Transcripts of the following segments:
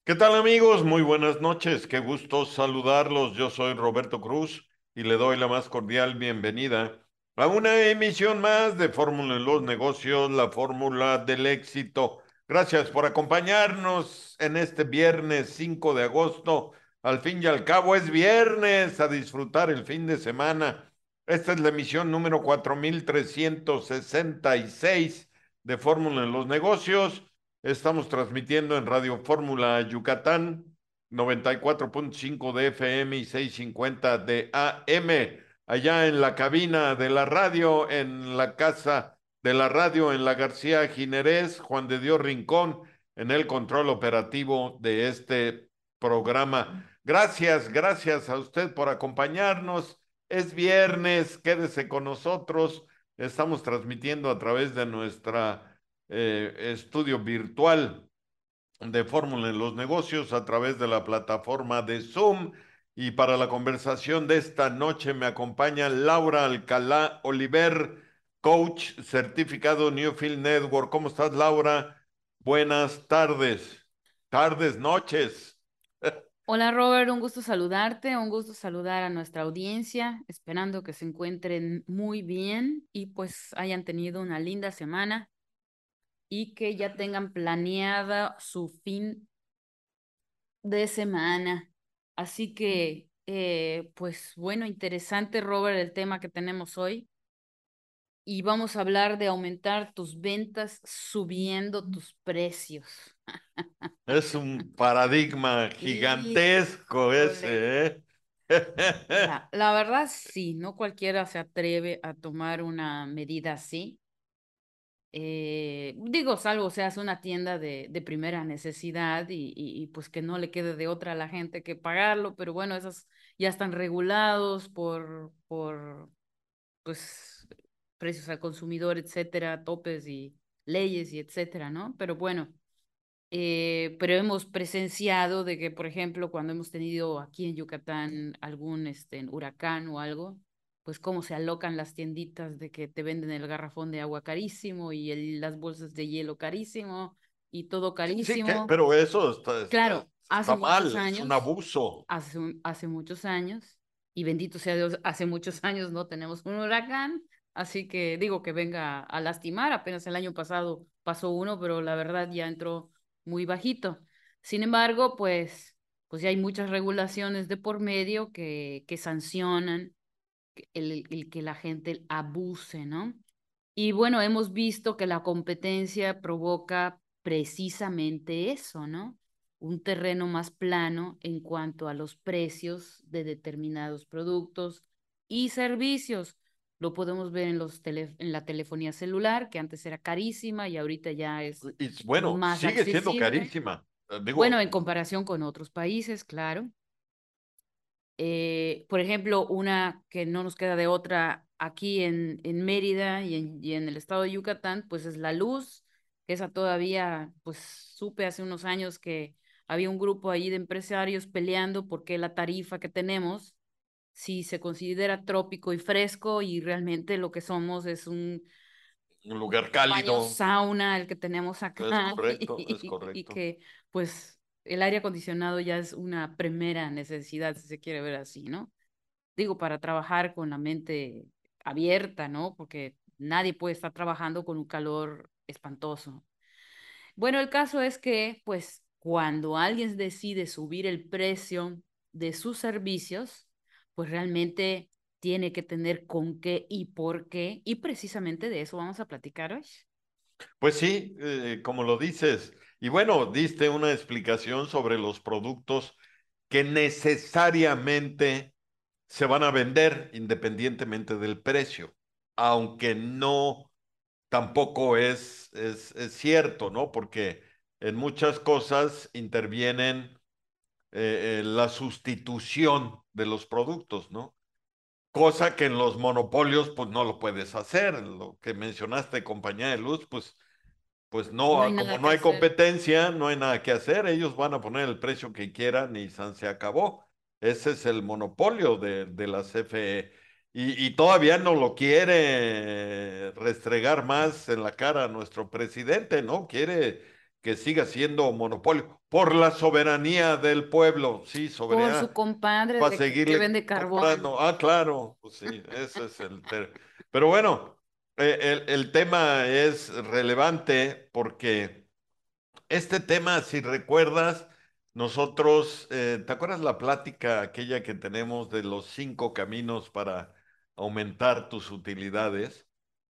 ¿Qué tal amigos? Muy buenas noches, qué gusto saludarlos. Yo soy Roberto Cruz y le doy la más cordial bienvenida a una emisión más de Fórmula en los Negocios, la fórmula del éxito. Gracias por acompañarnos en este viernes 5 de agosto. Al fin y al cabo es viernes, a disfrutar el fin de semana. Esta es la emisión número 4366 de Fórmula en los Negocios. Estamos transmitiendo en Radio Fórmula Yucatán, 94.5 de FM y 650 de AM, allá en la cabina de la radio, en la casa de la radio, en la García Ginerés, Juan de Dios Rincón, en el control operativo de este programa. Gracias a usted por acompañarnos. Es viernes, quédese con nosotros. Estamos transmitiendo a través de nuestra estudio virtual de Fórmula en los Negocios a través de la plataforma de Zoom. Y para la conversación de esta noche me acompaña Laura Alcalá Oliver, coach certificado Newfield Network. ¿Cómo estás, Laura? Buenas tardes, noches. Hola Robert, un gusto saludarte, un gusto saludar a nuestra audiencia, esperando que se encuentren muy bien y pues hayan tenido una linda semana y que ya tengan planeada su fin de semana. Así que, pues bueno, interesante Robert el tema que tenemos hoy y vamos a hablar de aumentar tus ventas subiendo tus precios. Es un paradigma gigantesco Híjole. ese, ¿eh? La verdad sí, no cualquiera se atreve a tomar una medida así. Digo, salvo seas una tienda de primera necesidad y pues que no le quede de otra a la gente que pagarlo, pero bueno, esos ya están regulados por pues precios al consumidor, etcétera, topes y leyes y etcétera, ¿no? Pero bueno, pero hemos presenciado de que, por ejemplo, cuando hemos tenido aquí en Yucatán algún huracán o algo, pues cómo se alocan las tienditas de que te venden el garrafón de agua carísimo y las bolsas de hielo carísimo y todo Sí, que, carísimo. pero eso está, está, Claro, hace está muchos mal, es un años, abuso. hace muchos años, y bendito sea Dios, hace muchos años no tenemos un huracán, así que digo que venga a lastimar, apenas el año pasado pasó uno, pero la verdad ya entró muy bajito. Sin embargo, pues ya hay muchas regulaciones de por medio que sancionan el que la gente abuse, ¿no? Y bueno, hemos visto que la competencia provoca precisamente eso, ¿no? Un terreno más plano en cuanto a los precios de determinados productos y servicios. Lo podemos ver en en la telefonía celular, que antes era carísima y ahorita ya es Y bueno, más sigue siendo accesible. carísima. Bueno, Digo, en comparación con otros países, claro. Por ejemplo, una que no nos queda de otra aquí en Mérida y en el estado de Yucatán, pues es la luz, que esa todavía, pues supe hace unos años que había un grupo ahí de empresarios peleando porque la tarifa que tenemos, si se considera trópico y fresco y realmente lo que somos es un lugar un baño cálido, sauna el que tenemos es acá correcto, es y correcto. que pues el aire acondicionado ya es una primera necesidad, si se quiere ver así, ¿no? Digo, para trabajar con la mente abierta, ¿no? Porque nadie puede estar trabajando con un calor espantoso. Bueno, el caso es que, pues, cuando alguien decide subir el precio de sus servicios, pues realmente tiene que tener con qué y por qué, y precisamente de eso vamos a platicar hoy. Pues sí, como lo dices. Y bueno, diste una explicación sobre los productos que necesariamente se van a vender independientemente del precio, aunque no tampoco es cierto, ¿no? Porque en muchas cosas intervienen la sustitución de los productos, ¿no? Cosa que en los monopolios pues no lo puedes hacer. Lo que mencionaste, compañía de luz, pues No hay no, como nada no que hay hacer. competencia, no hay nada que hacer. Ellos van a poner el precio que quieran y san se acabó. Ese es el monopolio de la CFE. Y todavía no lo quiere restregar más en la cara a nuestro presidente, ¿no? Quiere que siga siendo monopolio por la soberanía del pueblo, sí, Por su soberanía, compadre para que seguirle vende carbón. comprando. Ah, claro, pues sí, ese es el tema. Pero bueno, el tema es relevante porque este tema, si recuerdas, nosotros, ¿te acuerdas la plática aquella que tenemos de los 5 caminos para aumentar tus utilidades?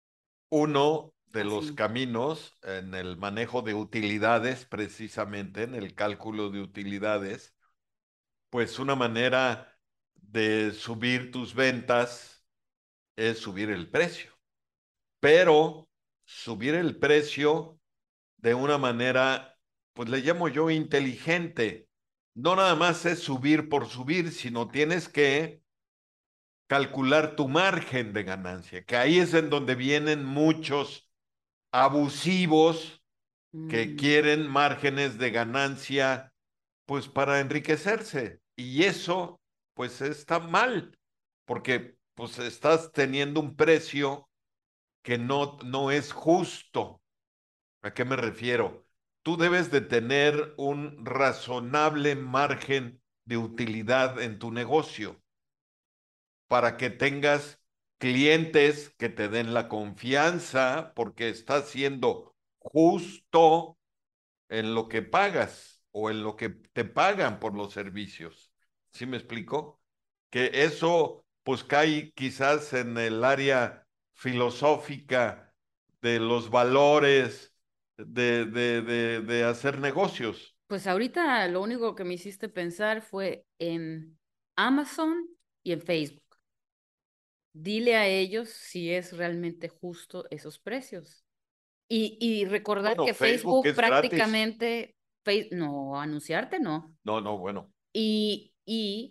Uno de los Así. caminos en el manejo de utilidades, precisamente en el cálculo de utilidades, pues una manera de subir tus ventas es subir el precio, pero subir el precio de una manera, pues le llamo yo inteligente. No nada más es subir por subir, sino tienes que calcular tu margen de ganancia, que ahí es en donde vienen muchos abusivos que Mm. quieren márgenes de ganancia, pues para enriquecerse. Y eso, pues está mal, porque pues estás teniendo un precio que no es justo. ¿A qué me refiero? Tú debes de tener un razonable margen de utilidad en tu negocio para que tengas clientes que te den la confianza porque estás siendo justo en lo que pagas o en lo que te pagan por los servicios. ¿Sí me explico? Que eso pues cae quizás en el área filosófica de los valores de hacer negocios. Pues ahorita lo único que me hiciste pensar fue en Amazon y en Facebook. Dile a ellos si es realmente justo esos precios. Y recordar Bueno, que Facebook Facebook es gratis. prácticamente, no, anunciarte no. No, no, bueno. Y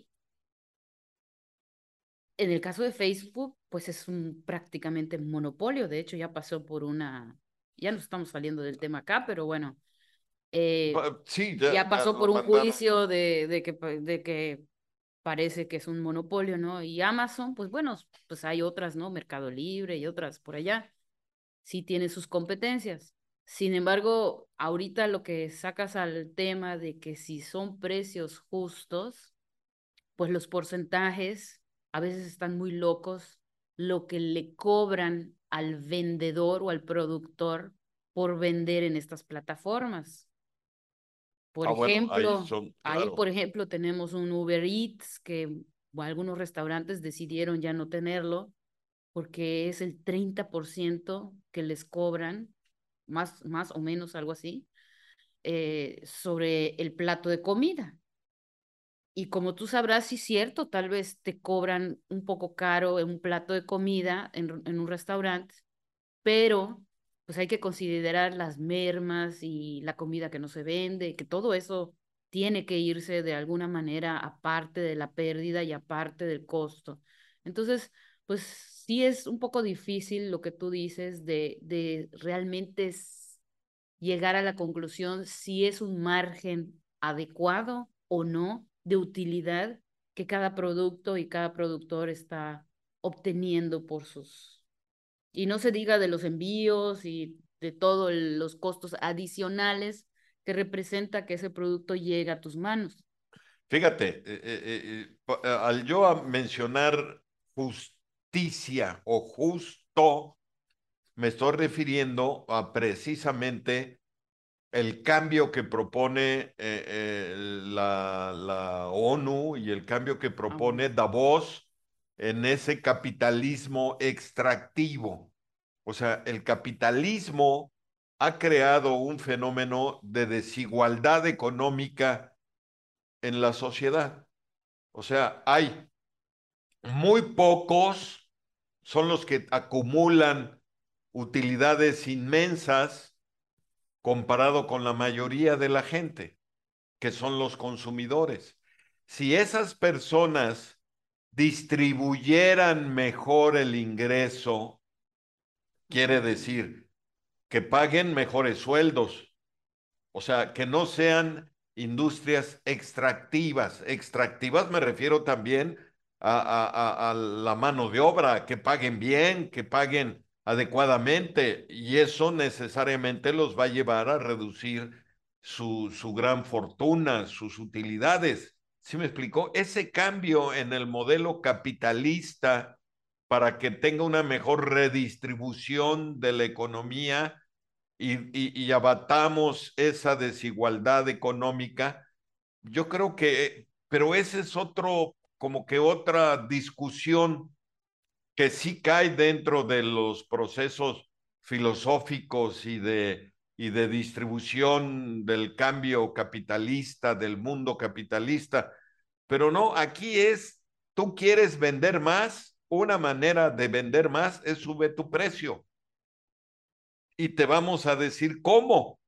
en el caso de Facebook, pues es un prácticamente monopolio. De hecho, ya pasó por ya no estamos saliendo del tema acá, pero bueno, Sí, ya ya pasó lo por un mandaron. juicio de que parece que es un monopolio, ¿no? Y Amazon, pues bueno, pues hay otras, ¿no? Mercado Libre y otras por allá. Sí tiene sus competencias. Sin embargo, ahorita lo que sacas al tema de que si son precios justos, pues los porcentajes a veces están muy locos, lo que le cobran al vendedor o al productor por vender en estas plataformas. Por Ah, bueno, ahí ejemplo, son, ahí, claro. por ejemplo, tenemos un Uber Eats que algunos restaurantes decidieron ya no tenerlo porque es el 30% que les cobran, más o menos algo así, sobre el plato de comida. Y como tú sabrás, sí es cierto, tal vez te cobran un poco caro en un plato de comida en un restaurante, pero pues hay que considerar las mermas y la comida que no se vende, que todo eso tiene que irse de alguna manera aparte de la pérdida y aparte del costo. Entonces, pues sí es un poco difícil lo que tú dices de realmente llegar a la conclusión si es un margen adecuado o no de utilidad que cada producto y cada productor está obteniendo por sus y no se diga de los envíos y de todos los costos adicionales que representa que ese producto llegue a tus manos. Fíjate, al yo mencionar justicia o justo, me estoy refiriendo a precisamente el cambio que propone la ONU y el cambio que Ah, bueno. propone Davos en ese capitalismo extractivo. O sea, el capitalismo ha creado un fenómeno de desigualdad económica en la sociedad. O sea, hay muy pocos son los que acumulan utilidades inmensas comparado con la mayoría de la gente, que son los consumidores. Si esas personas distribuyeran mejor el ingreso, quiere Mm. decir que paguen mejores sueldos, o sea, que no sean industrias extractivas. Extractivas me refiero también a la mano de obra, que paguen bien, que paguen adecuadamente, y eso necesariamente los va a llevar a reducir su gran fortuna, sus utilidades. ¿Sí me explicó? Ese cambio en el modelo capitalista para que tenga una mejor redistribución de la economía y abatamos esa desigualdad económica, yo creo que, pero ese es otro, como que otra discusión que sí cae dentro de los procesos filosóficos y de distribución del cambio capitalista, del mundo capitalista. Pero no, aquí es, tú quieres vender más, una manera de vender más es sube tu precio y te vamos a decir cómo,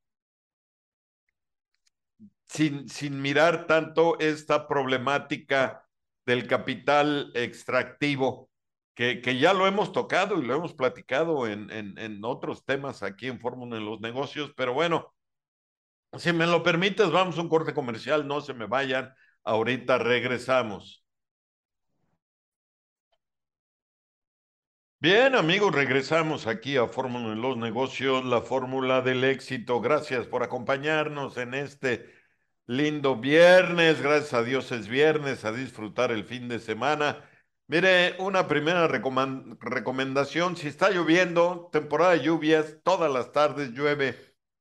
sin mirar tanto esta problemática del capital extractivo, que ya lo hemos tocado y lo hemos platicado en otros temas aquí en Fórmula en los Negocios, pero bueno, si me lo permites, vamos a un corte comercial, no se me vayan, ahorita regresamos. Bien, amigos, regresamos aquí a Fórmula en los Negocios, la fórmula del éxito. Gracias por acompañarnos en este lindo viernes. Gracias a Dios es viernes, a disfrutar el fin de semana. Mire, una primera recomendación, si está lloviendo, temporada de lluvias, todas las tardes llueve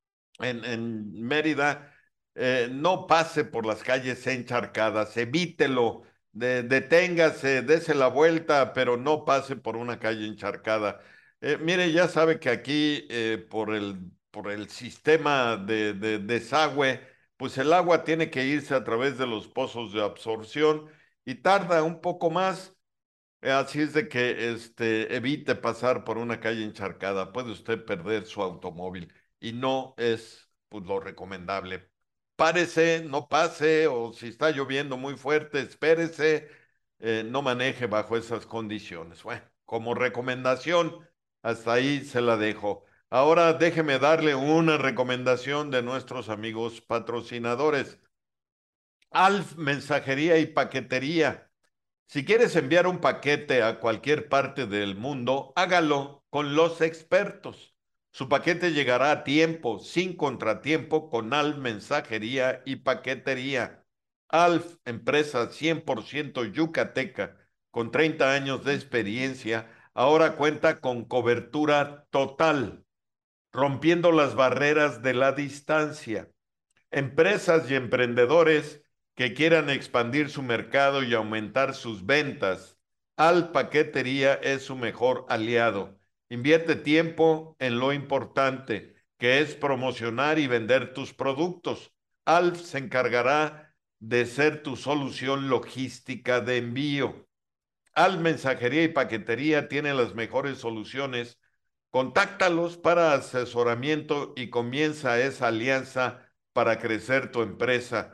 en Mérida, no pase por las calles encharcadas, evítelo, deténgase, dese la vuelta, pero no pase por una calle encharcada. Mire, ya sabe que aquí por el sistema de desagüe, pues el agua tiene que irse a través de los pozos de absorción y tarda un poco más. Así es de que evite pasar por una calle encharcada. Puede usted perder su automóvil y no es pues, lo recomendable. Párese, no pase, o si está lloviendo muy fuerte, espérese, no maneje bajo esas condiciones. Bueno, como recomendación, hasta ahí se la dejo. Ahora déjeme darle una recomendación de nuestros amigos patrocinadores. Alf Mensajería y Paquetería. Si quieres enviar un paquete a cualquier parte del mundo, hágalo con los expertos. Su paquete llegará a tiempo, sin contratiempo, con Alf Mensajería y Paquetería. Alf, empresa 100% yucateca, con 30 años de experiencia, ahora cuenta con cobertura total, rompiendo las barreras de la distancia. Empresas y emprendedores que quieran expandir su mercado y aumentar sus ventas, Al Paquetería es su mejor aliado. Invierte tiempo en lo importante, que es promocionar y vender tus productos. Alf se encargará de ser tu solución logística de envío. Al Mensajería y Paquetería tiene las mejores soluciones. Contáctalos para asesoramiento y comienza esa alianza para crecer tu empresa.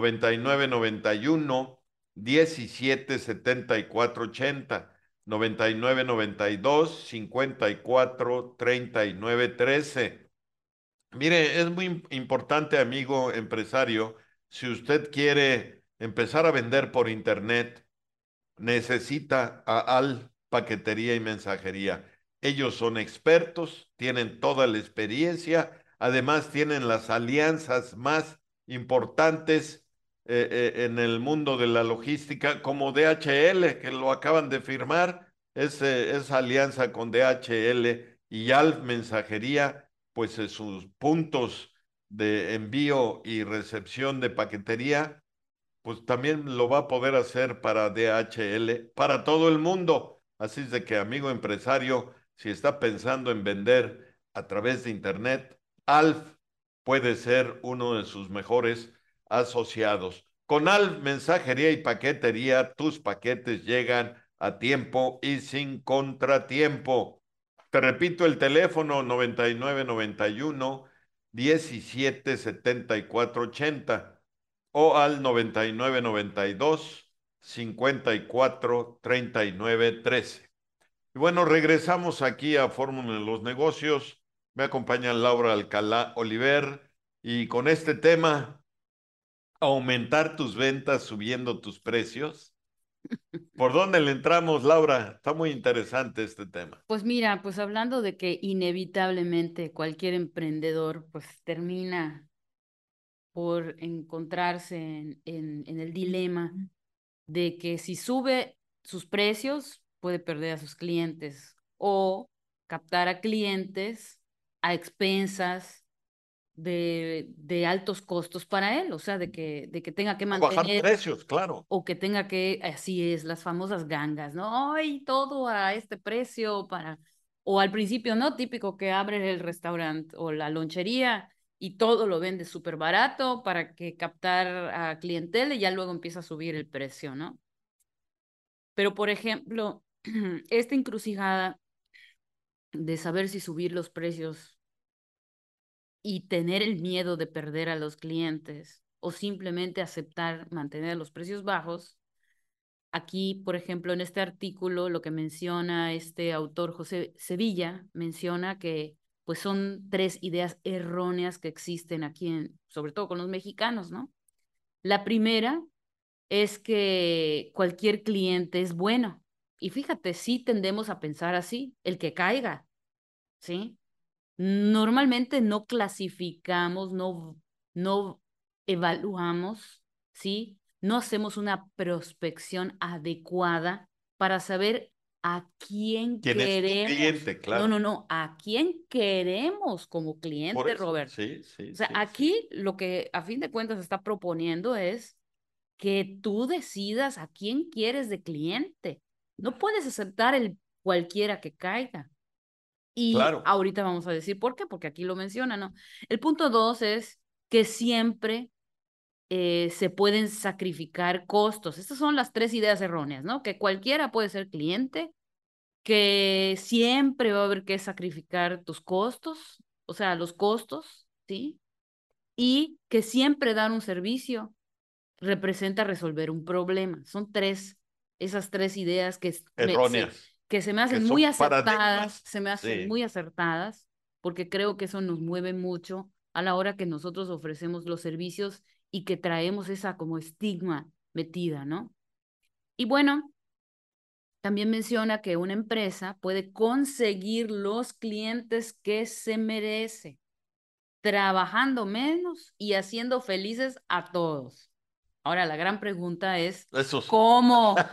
9991 17 74 80, 9992 54 39 13. Mire, es muy importante, amigo empresario, si usted quiere empezar a vender por internet, necesita a Al Paquetería y Mensajería. Ellos son expertos, tienen toda la experiencia, además tienen las alianzas más importantes en el mundo de la logística, como DHL, que lo acaban de firmar, esa alianza con DHL y Al Mensajería, pues sus puntos de envío y recepción de paquetería pues también lo va a poder hacer para DHL, para todo el mundo. Así es de que, amigo empresario, si está pensando en vender a través de Internet, Alf puede ser uno de sus mejores asociados. Con Alf Mensajería y Paquetería, tus paquetes llegan a tiempo y sin contratiempo. Te repito el teléfono 9991 17 74 80 o al 9992 54 39 13. Y bueno, regresamos aquí a Fórmula en los Negocios. Me acompaña Laura Alcalá Oliver y con este tema, aumentar tus ventas subiendo tus precios. ¿Por dónde le entramos, Laura? Está muy interesante este tema. Pues mira, pues hablando de que inevitablemente cualquier emprendedor pues termina por encontrarse en el dilema de que si sube sus precios puede perder a sus clientes o captar a clientes a expensas de altos costos para él, o sea, de que tenga que O bajar mantener precios, claro. o que tenga que, así es, las famosas gangas, ¿no? ¡Ay, todo a este precio para... O al principio, ¿no? Típico que abre el restaurante o la lonchería y todo lo vende súper barato para que captar a clientela y ya luego empieza a subir el precio, ¿no? Pero, por ejemplo, esta encrucijada de saber si subir los precios y tener el miedo de perder a los clientes o simplemente aceptar mantener los precios bajos. Aquí, por ejemplo, en este artículo, lo que menciona este autor José Sevilla, menciona que pues son tres ideas erróneas que existen aquí, sobre todo con los mexicanos, ¿no? La primera es que cualquier cliente es bueno. Y fíjate, sí tendemos a pensar así, el que caiga, ¿sí? Normalmente no clasificamos, no evaluamos, ¿sí? No hacemos una prospección adecuada para saber a quién ¿Quién es tu queremos. cliente? No, Claro. no, no, a quién queremos como Por cliente, eso, Robert. sí, sí, O sea, sí, sí. aquí lo que a fin de cuentas se está proponiendo es que tú decidas a quién quieres de cliente. No puedes aceptar el cualquiera que caiga. Y Claro. ahorita vamos a decir por qué, porque aquí lo menciona, ¿no? El punto dos es que siempre se pueden sacrificar costos. Estas son las tres ideas erróneas, ¿no? Que cualquiera puede ser cliente, que siempre va a haber que sacrificar tus costos, o sea, los costos, ¿sí? Y que siempre dar un servicio representa resolver un problema. Son tres, esas tres ideas Erróneas. que se me Que hacen muy son acertadas, paradigmas. se me hacen Sí. muy acertadas, porque creo que eso nos mueve mucho a la hora que nosotros ofrecemos los servicios y que traemos esa como estigma metida, ¿no? Y bueno, también menciona que una empresa puede conseguir los clientes que se merece, trabajando menos y haciendo felices a todos. Ahora, la gran pregunta es, Esos. ¿cómo?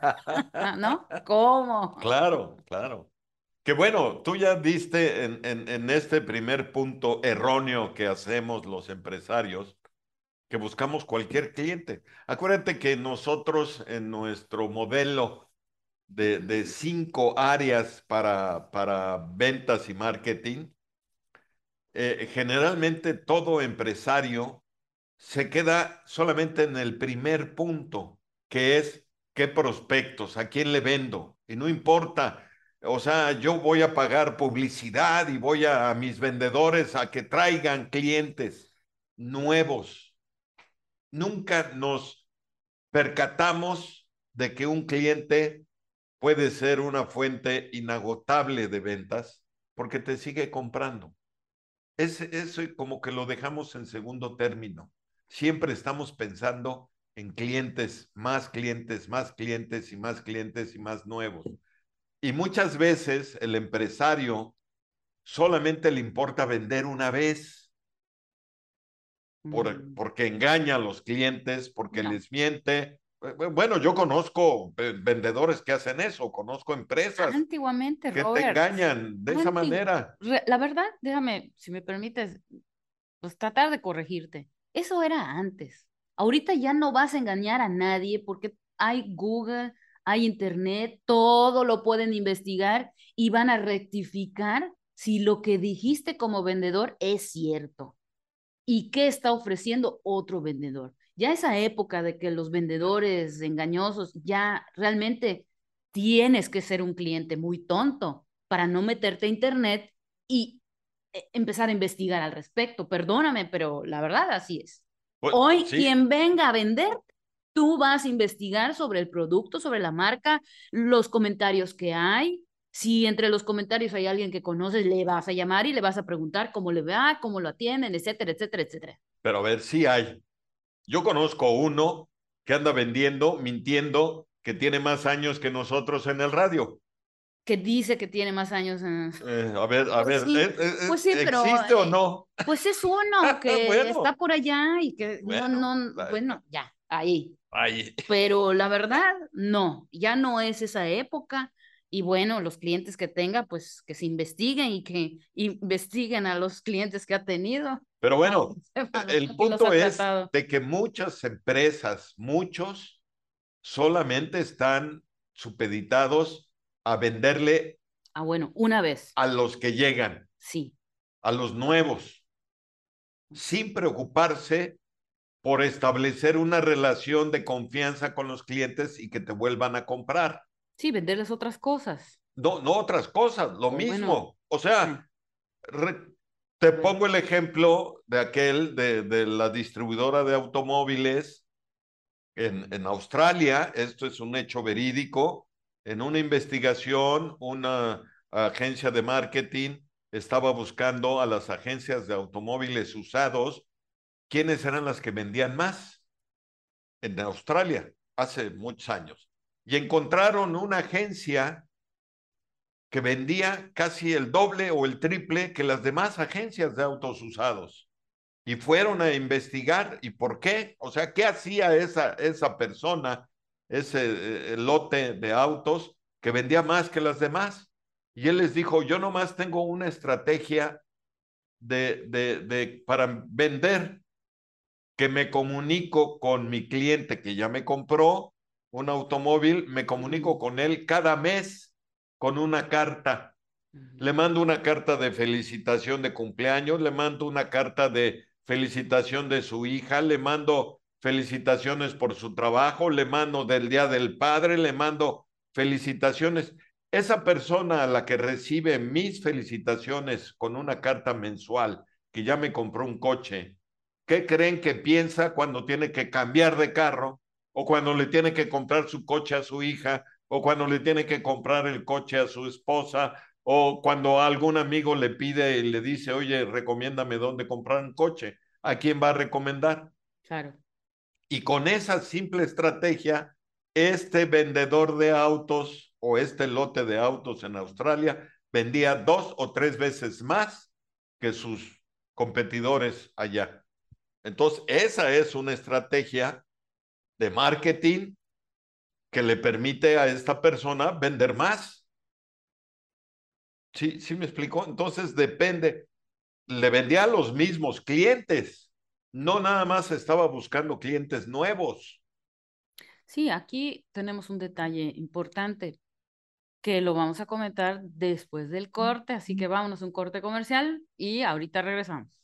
¿No? ¿Cómo? Claro, claro. Que bueno, tú ya diste en este primer punto erróneo que hacemos los empresarios, que buscamos cualquier cliente. Acuérdate que nosotros en nuestro modelo de 5 áreas para ventas y marketing, generalmente todo empresario se queda solamente en el primer punto, que es qué prospectos, a quién le vendo. Y no importa, o sea, yo voy a pagar publicidad y voy a mis vendedores a que traigan clientes nuevos. Nunca nos percatamos de que un cliente puede ser una fuente inagotable de ventas porque te sigue comprando. Eso como que lo dejamos en segundo término. Siempre estamos pensando en clientes, más clientes, más clientes y más clientes y más nuevos. Y muchas veces el empresario solamente le importa vender una vez Mm, porque engaña a los clientes, porque no. les miente. Bueno, yo conozco vendedores que hacen eso, conozco empresas Antiguamente, que te Robert, engañan de esa manera. la verdad, déjame, si me permites, pues tratar de corregirte. Eso era antes. Ahorita ya no vas a engañar a nadie porque hay Google, hay Internet, todo lo pueden investigar y van a rectificar si lo que dijiste como vendedor es cierto y qué está ofreciendo otro vendedor. Ya esa época de que los vendedores engañosos, ya realmente tienes que ser un cliente muy tonto para no meterte a internet y empezar a investigar al respecto. Perdóname, pero la verdad así es. Pues Hoy sí, quien venga a vender, tú vas a investigar sobre el producto, sobre la marca, los comentarios que hay. Si entre los comentarios hay alguien que conoces, le vas a llamar y le vas a preguntar cómo le va, cómo lo atienden, etcétera, etcétera, etcétera. pero a ver si hay. Yo conozco uno que anda vendiendo, mintiendo, que tiene más años que nosotros en el radio. que dice que tiene más años en... A Pues ver, sí, pues sí, pero ¿existe o no? pues es uno que está Bueno, por allá y que bueno, bueno, ya, ahí. ahí. Pero la verdad, no, ya no es esa época. Y bueno, los clientes que tenga, pues que se investiguen y que investiguen a los clientes que ha tenido Pero para bueno, que sepan el quién los punto ha es tratado. de que muchas empresas, muchos, solamente están supeditados a venderle Ah, bueno, una vez, a los que llegan, sí. a los nuevos, sin preocuparse por establecer una relación de confianza con los clientes y que te vuelvan a comprar. Sí, venderles otras cosas. No, no otras cosas, lo O bueno, mismo. O sí. sea, te A ver. pongo el ejemplo de aquel de la distribuidora de automóviles en Australia. Esto es un hecho verídico. En una investigación, una agencia de marketing estaba buscando a las agencias de automóviles usados quiénes eran las que vendían más en Australia hace muchos años. Y encontraron una agencia que vendía casi el doble o el triple que las demás agencias de autos usados. Y fueron a investigar. ¿Y por qué? O sea, ¿qué hacía esa persona, ese lote de autos que vendía más que las demás? Y él les dijo, yo nomás tengo una estrategia para vender, que me comunico con mi cliente que ya me compró un automóvil, me comunico Ujú, con él cada mes con una carta. Le ujú, mando una carta de felicitación de cumpleaños, le mando una carta de felicitación de su hija, le mando felicitaciones por su trabajo, le mando del Día del Padre, le mando felicitaciones. Esa persona a la que recibe mis felicitaciones con una carta mensual, que ya me compró un coche, ¿qué creen que piensa cuando tiene que cambiar de carro o cuando le tiene que comprar su coche a su hija o cuando le tiene que comprar el coche a su esposa o cuando algún amigo le pide y le dice, oye, recomiéndame dónde comprar un coche? ¿A quién va a recomendar? claro. Y con esa simple estrategia, este vendedor de autos o este lote de autos en Australia vendía 2 o 3 veces más que sus competidores allá. Entonces, esa es una estrategia de marketing que le permite a esta persona vender más. ¿Sí, sí me explicó? Entonces, depende. Le vendía a los mismos clientes. No nada más estaba buscando clientes nuevos. Sí, aquí tenemos un detalle importante que lo vamos a comentar después del corte, así que vámonos a un corte comercial y ahorita regresamos.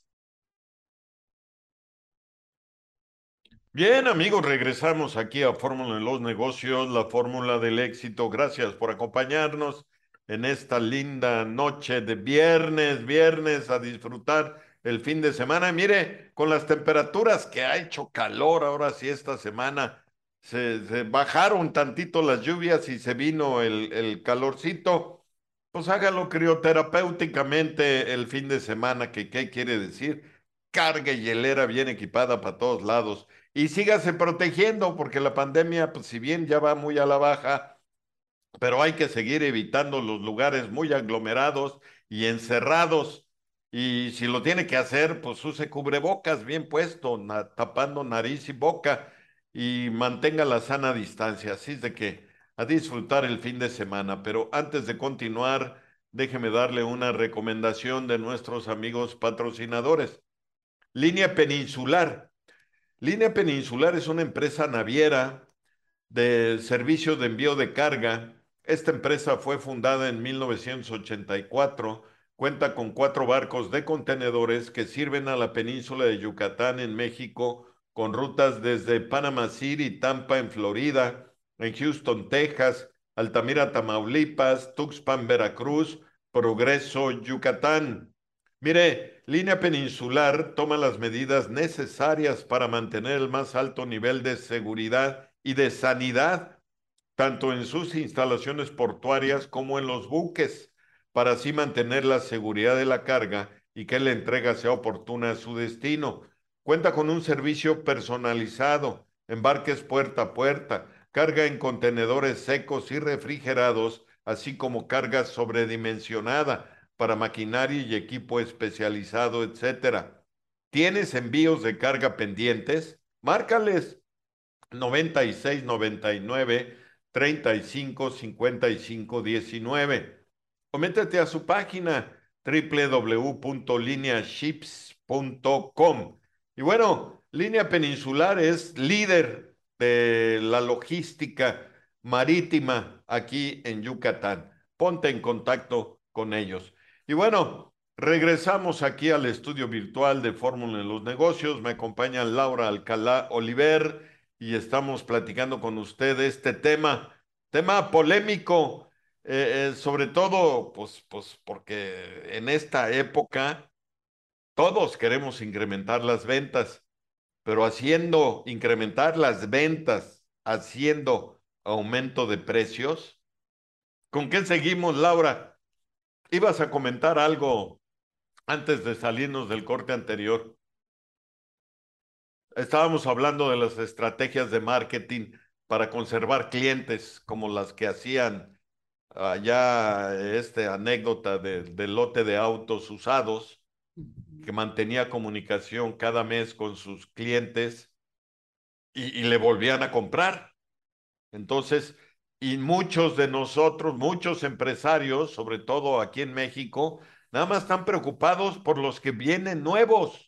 Bien, amigos, regresamos aquí a Fórmula de los Negocios, la fórmula del éxito. Gracias por acompañarnos en esta linda noche de viernes, viernes, a disfrutar el fin de semana. Mire, con las temperaturas que ha hecho calor ahora sí esta semana, se bajaron tantito las lluvias y se vino el calorcito. Pues hágalo crioterapéuticamente el fin de semana, que ¿qué quiere decir? Carga y hielera bien equipada para todos lados. Y sígase protegiendo porque la pandemia, pues si bien ya va muy a la baja, pero hay que seguir evitando los lugares muy aglomerados y encerrados. Y si lo tiene que hacer, pues use cubrebocas bien puesto, tapando nariz y boca y mantenga la sana distancia. Así es de que a disfrutar el fin de semana. Pero antes de continuar, déjeme darle una recomendación de nuestros amigos patrocinadores. Línea Peninsular. Línea Peninsular es una empresa naviera de servicio de envío de carga. Esta empresa fue fundada en 1984. Cuenta con 4 barcos de contenedores que sirven a la península de Yucatán en México, con rutas desde Panama City, Tampa en Florida, en Houston, Texas, Altamira, Tamaulipas, Tuxpan, Veracruz, Progreso, Yucatán. Mire, Línea Peninsular toma las medidas necesarias para mantener el más alto nivel de seguridad y de sanidad, tanto en sus instalaciones portuarias como en los buques, para así mantener la seguridad de la carga y que la entrega sea oportuna a su destino. Cuenta con un servicio personalizado, embarques puerta a puerta, carga en contenedores secos y refrigerados así como carga sobredimensionada para maquinaria y equipo especializado, etcétera. ¿Tienes envíos de carga pendientes? Márcales 96 99 35 55 19 o métete a su página www.lineaships.com. Y bueno, Línea Peninsular es líder de la logística marítima aquí en Yucatán. Ponte en contacto con ellos. Y bueno, regresamos aquí al estudio virtual de Fórmula en los Negocios. Me acompaña Laura Alcalá Oliver y estamos platicando con usted de este tema polémico, sobre todo, pues porque en esta época todos queremos incrementar las ventas, pero haciendo incrementar las ventas, haciendo aumento de precios. ¿Con qué seguimos, Laura? Ibas a comentar algo antes de salirnos del corte anterior. Estábamos hablando de las estrategias de marketing para conservar clientes, como las que hacían allá, anécdota del lote de autos usados, Ujú. que mantenía comunicación cada mes con sus clientes y le volvían a comprar. Entonces, y muchos de nosotros, muchos empresarios, sobre todo aquí en México, nada más están preocupados por los que vienen nuevos.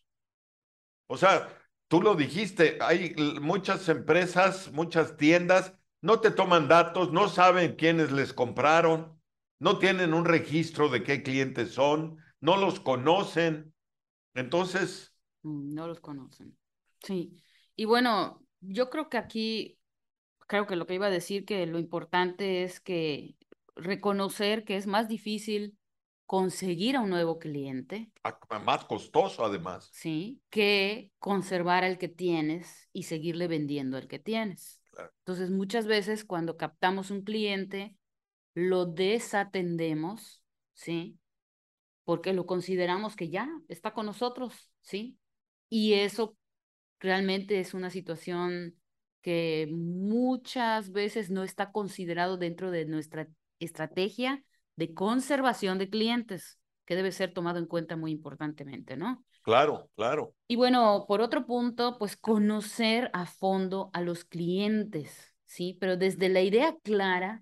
O sea, tú lo dijiste, hay muchas empresas, muchas tiendas, no te toman datos, no saben quiénes les compraron, no tienen un registro de qué clientes son, no los conocen. Entonces, No los conocen. Sí. Y bueno, yo creo que aquí, creo que lo que iba a decir, que lo importante es que reconocer que es más difícil conseguir a un nuevo cliente, más costoso además. ¿sí? Que conservar el que tienes y seguirle vendiendo el que tienes. Entonces, muchas veces cuando captamos un cliente, lo desatendemos, ¿sí? Porque lo consideramos que ya está con nosotros, ¿sí? Y eso realmente es una situación que muchas veces no está considerado dentro de nuestra estrategia de conservación de clientes, que debe ser tomado en cuenta muy importantemente, ¿no? Claro, claro. Y bueno, por otro punto, pues conocer a fondo a los clientes, ¿sí? Pero desde la idea clara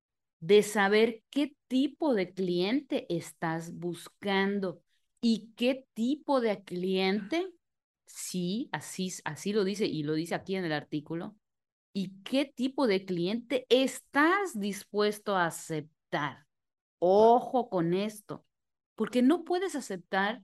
de saber qué tipo de cliente estás buscando y qué tipo de cliente, sí, así lo dice y lo dice aquí en el artículo, y qué tipo de cliente estás dispuesto a aceptar. Ojo con esto, porque no puedes aceptar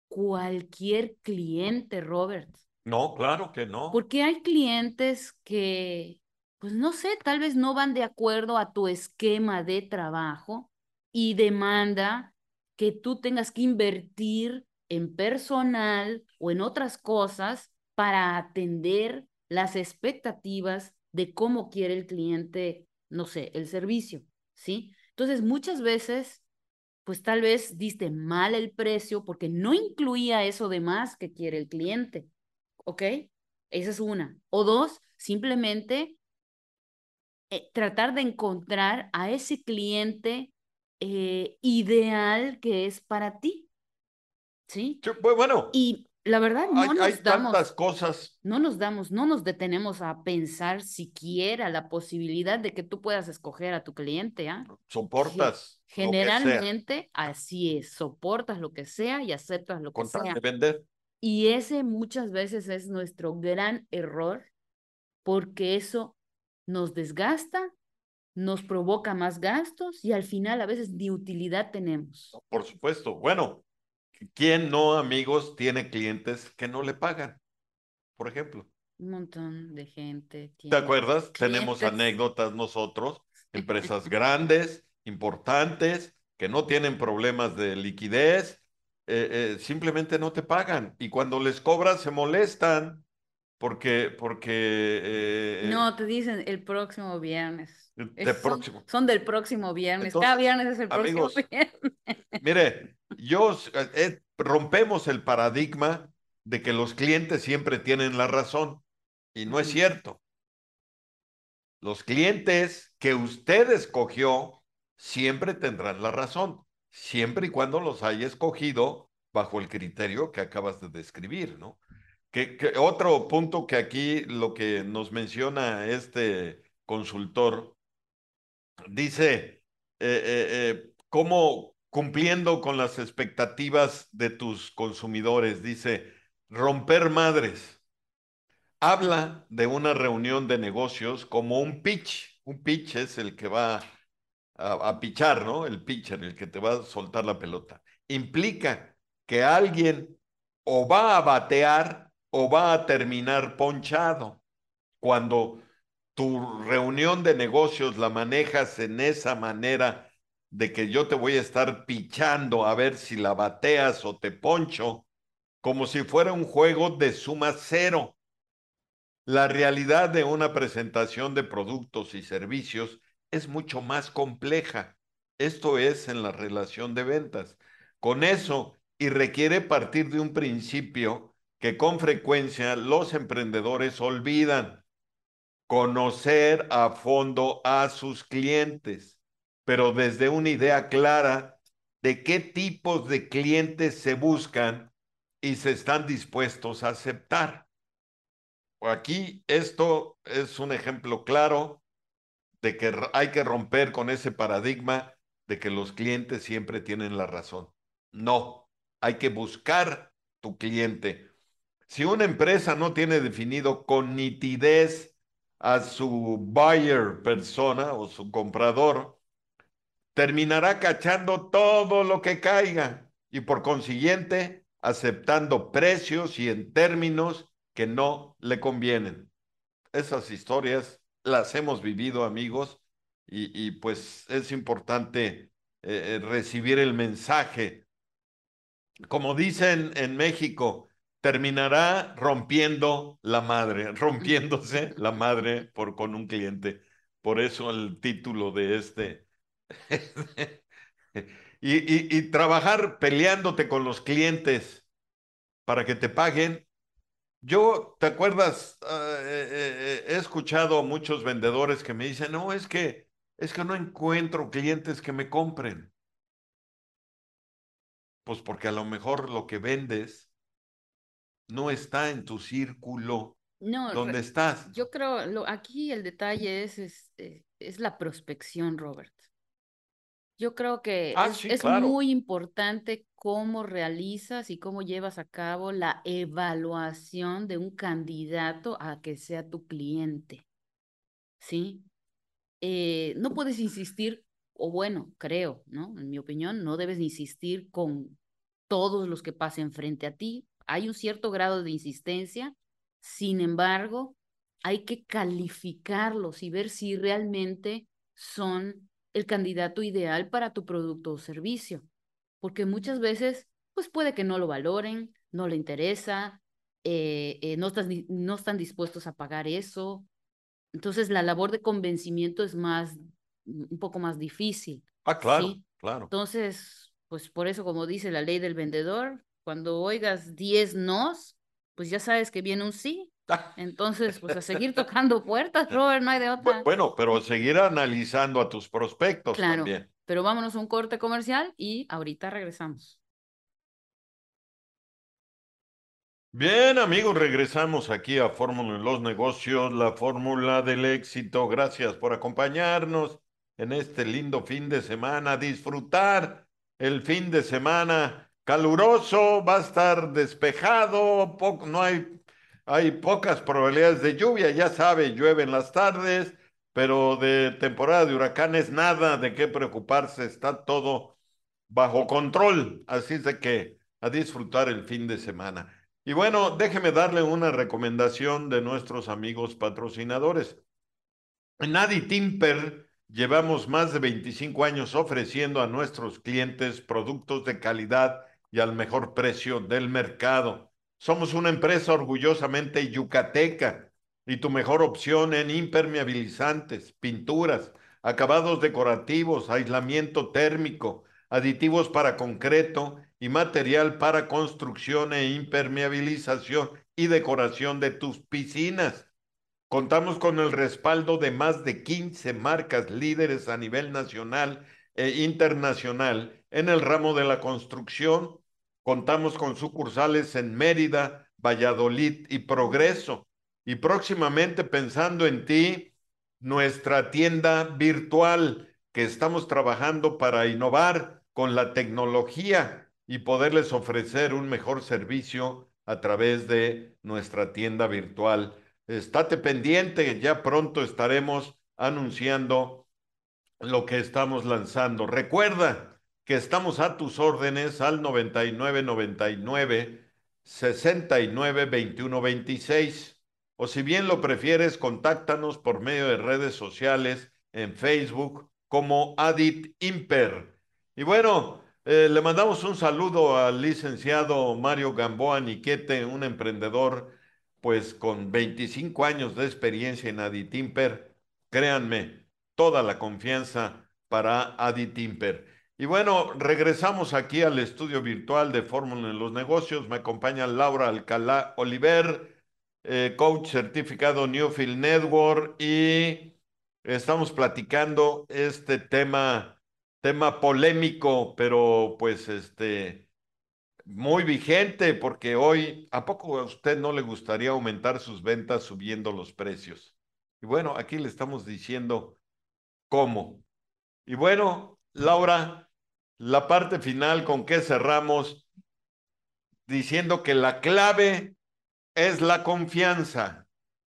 cualquier cliente, Robert. No, claro que no. Porque hay clientes que, pues no sé, tal vez no van de acuerdo a tu esquema de trabajo y demanda que tú tengas que invertir en personal o en otras cosas para atender las expectativas de cómo quiere el cliente, no sé, el servicio, ¿sí? Entonces, muchas veces, pues tal vez diste mal el precio porque no incluía eso de más que quiere el cliente. ¿Ok? Esa es una. O dos, simplemente tratar de encontrar a ese cliente ideal que es para ti, ¿sí? Sí, pues bueno, Y la verdad hay tantas cosas. no nos detenemos a pensar siquiera la posibilidad de que tú puedas escoger a tu cliente, ¿ah? Soportas lo que sea Generalmente así es, soportas lo que sea y aceptas lo que con tal sea. de vender. Y ese muchas veces es nuestro gran error porque eso nos desgasta, nos provoca más gastos y al final a veces ni utilidad tenemos. Por supuesto. Bueno, ¿quién no, amigos, tiene clientes que no le pagan? Por ejemplo. Un montón de gente ¿Te tiene acuerdas? Tenemos clientes. anécdotas nosotros, empresas grandes, importantes, que no tienen problemas de liquidez, simplemente no te pagan. Y cuando les cobras se molestan porque No, te dicen el próximo viernes. de próximo. Son del próximo viernes. Cada Entonces, viernes es el próximo amigos, viernes. mire, rompemos el paradigma de que los clientes siempre tienen la razón. Y no es Ujú. cierto. Los clientes que usted escogió siempre tendrán la razón, siempre y cuando los haya escogido bajo el criterio que acabas de describir, ¿no? Otro punto que aquí lo que nos menciona este consultor dice, cómo cumpliendo con las expectativas de tus consumidores, dice, romper madres. Habla de una reunión de negocios como un pitch. Un pitch es el que va a pichar, ¿no? El pitcher, el que te va a soltar la pelota. Implica que alguien o va a batear o va a terminar ponchado. Cuando tu reunión de negocios la manejas en esa manera de que yo te voy a estar pichando a ver si la bateas o te poncho, como si fuera un juego de suma cero. La realidad de una presentación de productos y servicios es mucho más compleja. Esto es en la relación de ventas. Con eso, y requiere partir de un principio que con frecuencia los emprendedores olvidan: conocer a fondo a sus clientes, pero desde una idea clara de qué tipos de clientes se buscan y se están dispuestos a aceptar. Aquí esto es un ejemplo claro de que hay que romper con ese paradigma de que los clientes siempre tienen la razón. No, hay que buscar tu cliente. Si una empresa no tiene definido con nitidez a su buyer persona o su comprador, terminará cachando todo lo que caiga y por consiguiente aceptando precios y en términos que no le convienen. Esas historias las hemos vivido, amigos, y pues es importante recibir el mensaje. Como dicen en México, terminará rompiendo la madre, rompiéndose la madre con un cliente. Por eso el título de este. Y trabajar peleándote con los clientes para que te paguen. ¿Te acuerdas? He escuchado a muchos vendedores que me dicen, no, es que no encuentro clientes que me compren. Pues porque a lo mejor lo que vendes no está en tu círculo No, donde estás. yo creo, aquí el detalle es la prospección, Robert. Yo creo que Ah, sí, es claro. muy importante cómo realizas y cómo llevas a cabo la evaluación de un candidato a que sea tu cliente, ¿sí? No puedes insistir, o bueno, creo, ¿no? En mi opinión, no debes insistir con todos los que pasen frente a ti. Hay un cierto grado de insistencia, sin embargo, hay que calificarlos y ver si realmente son el candidato ideal para tu producto o servicio, porque muchas veces, pues puede que no lo valoren, no le interesa, no están dispuestos a pagar eso. Entonces, la labor de convencimiento es un poco más difícil, Ah, claro, ¿sí? claro. Entonces, pues por eso, como dice la ley del vendedor, cuando oigas 10 nos, pues ya sabes que viene un sí. Entonces, pues a seguir tocando puertas, Robert, no hay de otra. Bueno, pero seguir analizando a tus prospectos Claro, también. pero vámonos a un corte comercial y ahorita regresamos. Bien, amigos, regresamos aquí a Fórmula en los Negocios, la fórmula del éxito. Gracias por acompañarnos en este lindo fin de semana. Disfrutar el fin de semana caluroso, va a estar despejado, no hay pocas probabilidades de lluvia, ya sabe, llueve en las tardes, pero de temporada de huracanes nada de qué preocuparse, está todo bajo control. Así es de que a disfrutar el fin de semana. Y bueno, déjeme darle una recomendación de nuestros amigos patrocinadores. En Adi Timper llevamos más de 25 años ofreciendo a nuestros clientes productos de calidad y al mejor precio del mercado. Somos una empresa orgullosamente yucateca y tu mejor opción en impermeabilizantes, pinturas, acabados decorativos, aislamiento térmico, aditivos para concreto y material para construcción e impermeabilización y decoración de tus piscinas. Contamos con el respaldo de más de 15 marcas líderes a nivel nacional e internacional en el ramo de la construcción. Contamos con sucursales en Mérida, Valladolid y Progreso. Y próximamente, pensando en ti, nuestra tienda virtual que estamos trabajando para innovar con la tecnología y poderles ofrecer un mejor servicio a través de nuestra tienda virtual. Estate pendiente, ya pronto estaremos anunciando lo que estamos lanzando. Recuerda que estamos a tus órdenes al 9999 69 21 26. O si bien lo prefieres, contáctanos por medio de redes sociales en Facebook como Adit Imper. Y bueno, le mandamos un saludo al licenciado Mario Gamboa Niquete, un emprendedor pues con 25 años de experiencia en Adit Imper. Créanme, toda la confianza para Adi Timper. Y bueno, regresamos aquí al estudio virtual de Fórmula en los Negocios. Me acompaña Laura Alcalá Oliver, coach certificado Newfield Network, y estamos platicando este tema polémico, pero pues muy vigente, porque hoy, ¿a poco a usted no le gustaría aumentar sus ventas subiendo los precios? Y bueno, aquí le estamos diciendo cómo. Y bueno, Laura, la parte final con que cerramos diciendo que la clave es la confianza.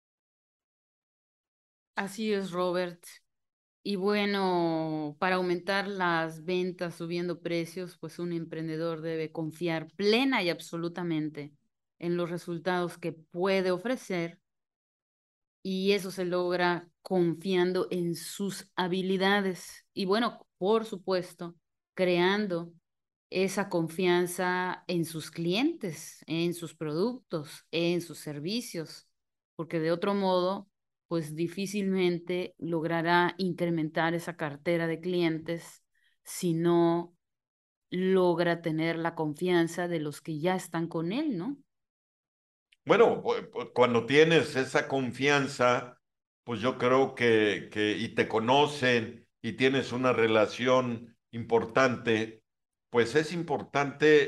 Así es, Robert. Y bueno, para aumentar las ventas subiendo precios, pues un emprendedor debe confiar plena y absolutamente en los resultados que puede ofrecer, y eso se logra confiando en sus habilidades y bueno, por supuesto, creando esa confianza en sus clientes, en sus productos, en sus servicios, porque de otro modo, pues difícilmente logrará incrementar esa cartera de clientes si no logra tener la confianza de los que ya están con él, ¿no? Bueno, cuando tienes esa confianza, pues yo creo y te conocen y tienes una relación importante, pues es importante,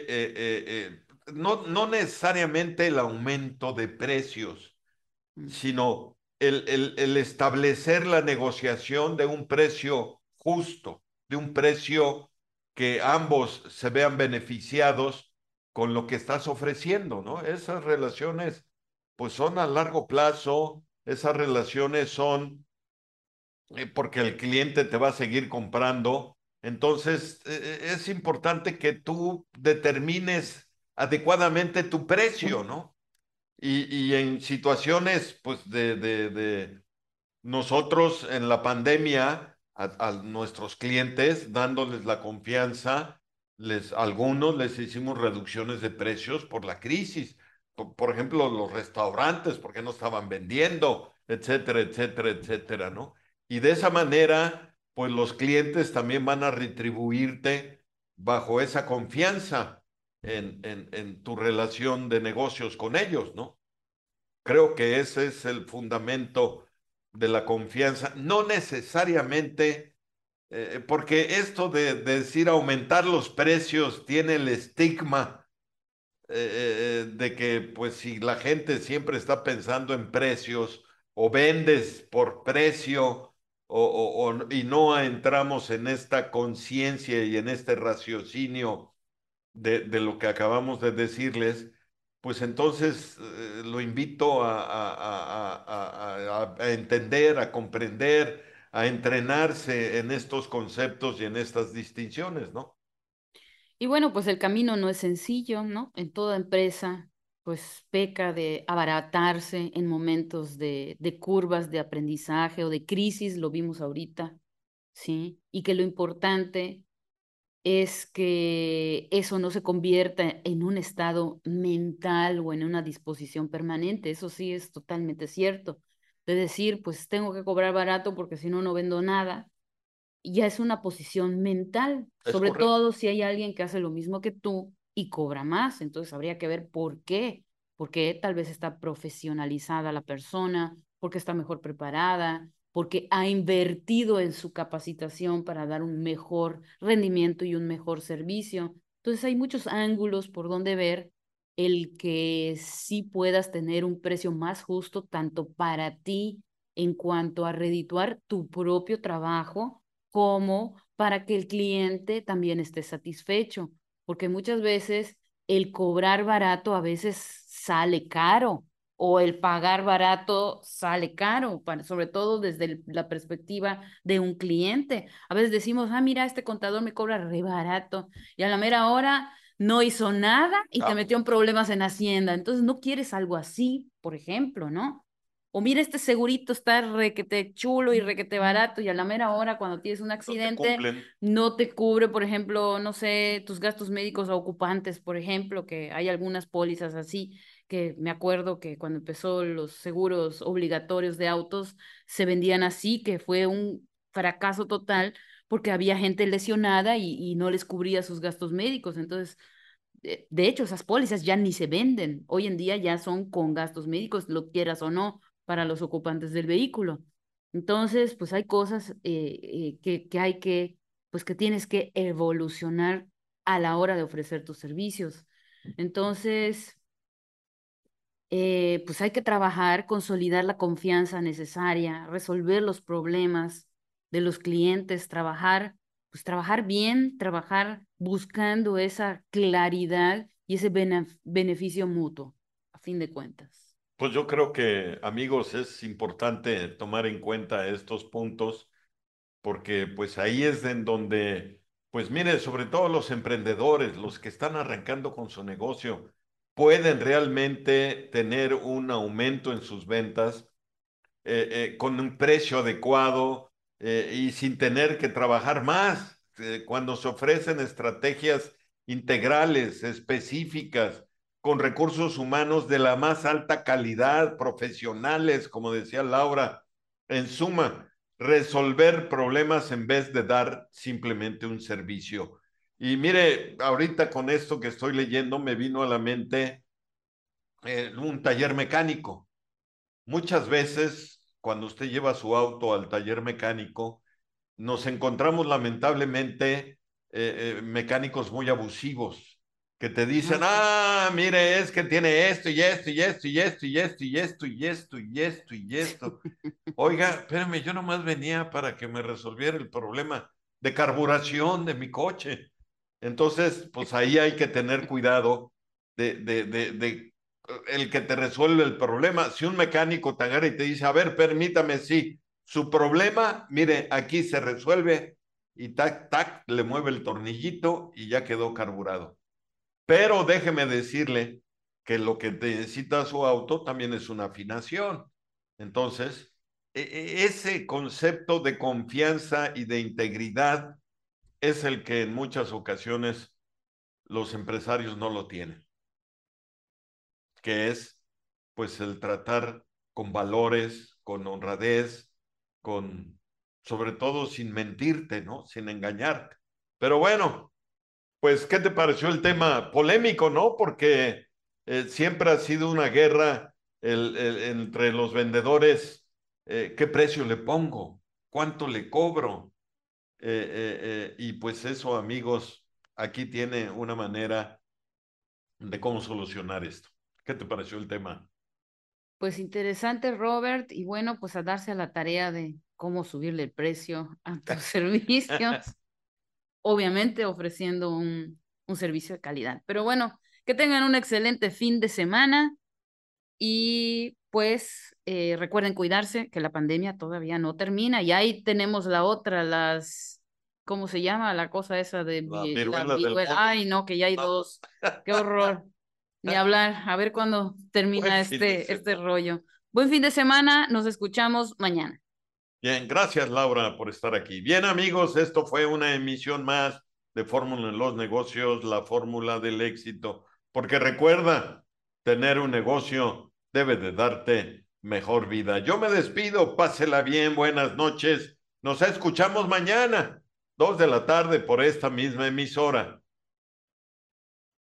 no necesariamente el aumento de precios, Mm. sino el establecer la negociación de un precio justo, de un precio que ambos se vean beneficiados con lo que estás ofreciendo, ¿no? Esas relaciones, pues son a largo plazo, esas relaciones son porque el cliente te va a seguir comprando. Entonces, es importante que tú determines adecuadamente tu precio, ¿no? Y en situaciones, pues, de nosotros en la pandemia, a nuestros clientes, dándoles la confianza, algunos les hicimos reducciones de precios por la crisis. Por ejemplo, los restaurantes, porque no estaban vendiendo, etcétera, etcétera, etcétera, ¿no? Y de esa manera, pues los clientes también van a retribuirte bajo esa confianza en tu relación de negocios con ellos, ¿no? Creo que ese es el fundamento de la confianza. No necesariamente, porque esto de decir aumentar los precios tiene el estigma de que pues si la gente siempre está pensando en precios o vendes por precio y no entramos en esta conciencia y en este raciocinio de lo que acabamos de decirles, pues entonces lo invito a entender, a comprender, a entrenarse en estos conceptos y en estas distinciones, ¿no? Y bueno, pues el camino no es sencillo, ¿no? En toda empresa, pues peca de abaratarse en momentos de curvas de aprendizaje o de crisis, lo vimos ahorita, ¿sí? Y que lo importante es que eso no se convierta en un estado mental o en una disposición permanente. Eso sí es totalmente cierto. De decir, pues tengo que cobrar barato porque si no, no vendo nada, ya es una posición mental, Es sobre correcto. todo si hay alguien que hace lo mismo que tú y cobra más. Entonces habría que ver por qué tal vez está profesionalizada la persona, porque está mejor preparada, porque ha invertido en su capacitación para dar un mejor rendimiento y un mejor servicio. Entonces hay muchos ángulos por donde ver el que sí puedas tener un precio más justo tanto para ti en cuanto a redituar tu propio trabajo, como para que el cliente también esté satisfecho, porque muchas veces el cobrar barato a veces sale caro o el pagar barato sale caro, sobre todo desde la perspectiva de un cliente. A veces decimos, ah, mira, este contador me cobra re barato y a la mera hora no hizo nada y te Ah, metió en problemas en Hacienda. Entonces no quieres algo así, por ejemplo, ¿no? O mira, este segurito está requete chulo y requete barato y a la mera hora cuando tienes un no te accidente cumplen. no te cubre, por ejemplo, no sé, tus gastos médicos o ocupantes, por ejemplo, que hay algunas pólizas así, que me acuerdo que cuando empezó los seguros obligatorios de autos se vendían así, que fue un fracaso total porque había gente lesionada y no les cubría sus gastos médicos. Entonces, de hecho, esas pólizas ya ni se venden. Hoy en día ya son con gastos médicos, lo quieras o no, para los ocupantes del vehículo. Entonces, pues hay cosas que hay que, pues que tienes que evolucionar a la hora de ofrecer tus servicios. Entonces, pues hay que trabajar, consolidar la confianza necesaria, resolver los problemas de los clientes, trabajar, pues trabajar bien, trabajar buscando esa claridad y ese beneficio mutuo, a fin de cuentas. Pues yo creo que, amigos, es importante tomar en cuenta estos puntos porque pues ahí es en donde, pues mire, sobre todo los emprendedores, los que están arrancando con su negocio, pueden realmente tener un aumento en sus ventas con un precio adecuado y sin tener que trabajar más. Cuando se ofrecen estrategias integrales, específicas, con recursos humanos de la más alta calidad, profesionales, como decía Laura, en suma, resolver problemas en vez de dar simplemente un servicio. Y mire, ahorita con esto que estoy leyendo me vino a la mente un taller mecánico. Muchas veces, cuando usted lleva su auto al taller mecánico, nos encontramos lamentablemente mecánicos muy abusivos que te dicen, Ah, sí. ah, mire, es que tiene esto y esto y esto y esto y esto y esto y esto y esto y esto. Oiga, espérame, yo nomás venía para que me resolviera el problema de carburación de mi coche. Entonces, pues ahí hay que tener cuidado de el que te resuelve el problema. Si un mecánico te agarra y te dice, a ver, permítame, sí, su problema, mire, aquí se resuelve y tac, tac, le mueve el tornillito y ya quedó carburado. Pero déjeme decirle que lo que necesita su auto también es una afinación. Entonces, ese concepto de confianza y de integridad es el que en muchas ocasiones los empresarios no lo tienen, que es pues el tratar con valores, con honradez, con sobre todo sin mentirte, ¿no? Sin engañarte. Pero bueno, pues, ¿qué te pareció el tema polémico, no? Porque siempre ha sido una guerra entre los vendedores. ¿Qué precio le pongo? ¿Cuánto le cobro? Y pues eso, amigos, aquí tiene una manera de cómo solucionar esto. ¿Qué te pareció el tema? Pues interesante, Robert, y bueno, pues a darse a la tarea de cómo subirle el precio a tus servicios, obviamente ofreciendo un servicio de calidad. Pero bueno, que tengan un excelente fin de semana. Y pues recuerden cuidarse, que la pandemia todavía no termina. Y ahí tenemos la otra, ¿cómo se llama? La cosa esa de La la viruela del viruela. mono. Ay, no, que ya hay No. dos. Qué horror. Ni hablar. A ver cuándo Buen termina fin de este semana. rollo. Buen fin de semana. Nos escuchamos mañana. Bien, gracias Laura por estar aquí. Bien amigos, esto fue una emisión más de Fórmula en los Negocios, la fórmula del éxito. Porque recuerda, tener un negocio debe de darte mejor vida. Yo me despido, pásela bien, buenas noches. Nos escuchamos mañana, 2 de la tarde por esta misma emisora.